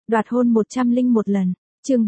Đoạt hôn 101 lần. Chương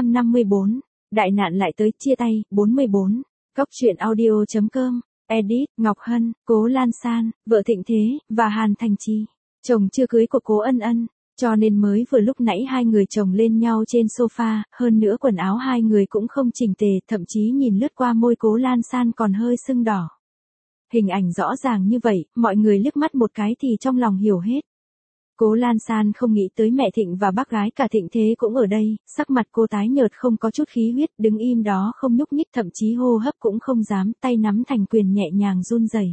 454. Đại nạn lại tới, chia tay. 44. Góc truyện audio.com. Edit: Ngọc Hân, Cố Lan San, vợ Thịnh Thế và Hàn Thành Trì, chồng chưa cưới của Cố Ân Ân, cho nên mới vừa lúc nãy hai người chồng lên nhau trên sofa, hơn nữa quần áo hai người cũng không chỉnh tề, thậm chí nhìn lướt qua môi Cố Lan San còn hơi sưng đỏ. Hình ảnh rõ ràng như vậy, mọi người liếc mắt một cái thì trong lòng hiểu hết. Cố Lan San không nghĩ tới mẹ Thịnh và bác gái cả Thịnh Thế cũng ở đây, sắc mặt cô tái nhợt không có chút khí huyết, đứng im đó không nhúc nhích, thậm chí hô hấp cũng không dám, tay nắm thành quyền nhẹ nhàng run rẩy.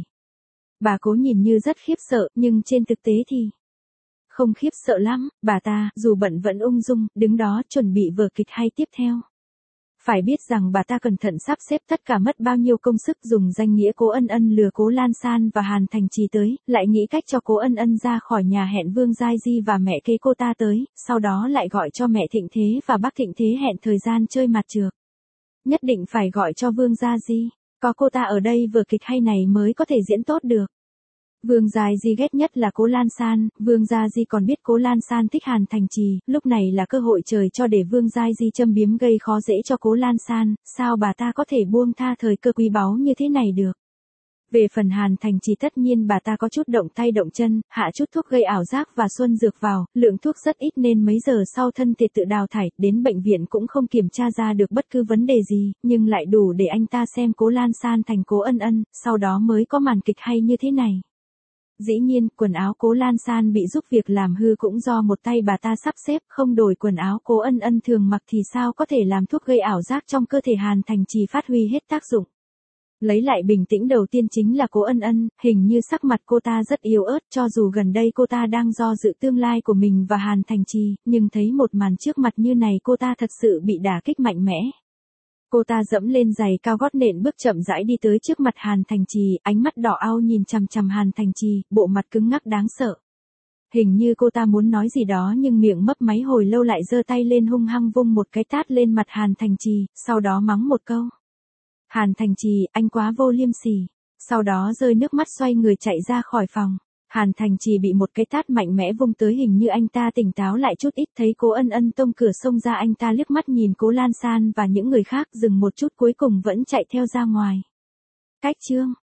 Bà Cố nhìn như rất khiếp sợ, nhưng trên thực tế thì không khiếp sợ lắm, bà ta dù bận vẫn ung dung, đứng đó chuẩn bị vở kịch hay tiếp theo. Phải biết rằng bà ta cẩn thận sắp xếp tất cả, mất bao nhiêu công sức dùng danh nghĩa Cố Ân Ân lừa Cố Lan San và Hàn Thành Trì tới, lại nghĩ cách cho Cố Ân Ân ra khỏi nhà, hẹn Vương Giai Di và mẹ kế cô ta tới, sau đó lại gọi cho mẹ Thịnh Thế và bác Thịnh Thế hẹn thời gian chơi mặt trược. Nhất định phải gọi cho Vương Gia Di, có cô ta ở đây vở kịch hay này mới có thể diễn tốt được. Vương Giai Di ghét nhất là Cố Lan San, Vương Gia Di còn biết Cố Lan San thích Hàn Thành Trì, lúc này là cơ hội trời cho để Vương Giai Di châm biếm gây khó dễ cho Cố Lan San, sao bà ta có thể buông tha thời cơ quý báu như thế này được. Về phần Hàn Thành Trì tất nhiên bà ta có chút động tay động chân, hạ chút thuốc gây ảo giác và xuân dược vào, lượng thuốc rất ít nên mấy giờ sau thân thể tự đào thải, đến bệnh viện cũng không kiểm tra ra được bất cứ vấn đề gì, nhưng lại đủ để anh ta xem Cố Lan San thành Cố Ân Ân, sau đó mới có màn kịch hay như thế này. Dĩ nhiên, quần áo Cố Lan San bị giúp việc làm hư cũng do một tay bà ta sắp xếp, không đổi quần áo Cố Ân Ân thường mặc thì sao có thể làm thuốc gây ảo giác trong cơ thể Hàn Thành Trì phát huy hết tác dụng. Lấy lại bình tĩnh đầu tiên chính là Cố Ân Ân, hình như sắc mặt cô ta rất yếu ớt, cho dù gần đây cô ta đang do dự tương lai của mình và Hàn Thành Trì, nhưng thấy một màn trước mặt như này cô ta thật sự bị đả kích mạnh mẽ. Cô ta dẫm lên giày cao gót nện bước chậm rãi đi tới trước mặt Hàn Thành Trì, ánh mắt đỏ au nhìn chằm chằm Hàn Thành Trì, bộ mặt cứng ngắc đáng sợ. Hình như cô ta muốn nói gì đó nhưng miệng mấp máy hồi lâu lại giơ tay lên hung hăng vung một cái tát lên mặt Hàn Thành Trì, sau đó mắng một câu. Hàn Thành Trì, anh quá vô liêm sỉ. Sau đó rơi nước mắt xoay người chạy ra khỏi phòng. Hàn Thành Trì bị một cái tát mạnh mẽ vung tới, hình như anh ta tỉnh táo lại chút ít, thấy Cố Ân Ân tông cửa xông ra, anh ta liếc mắt nhìn Cố Lan San và những người khác, dừng một chút cuối cùng vẫn chạy theo ra ngoài. Cách chương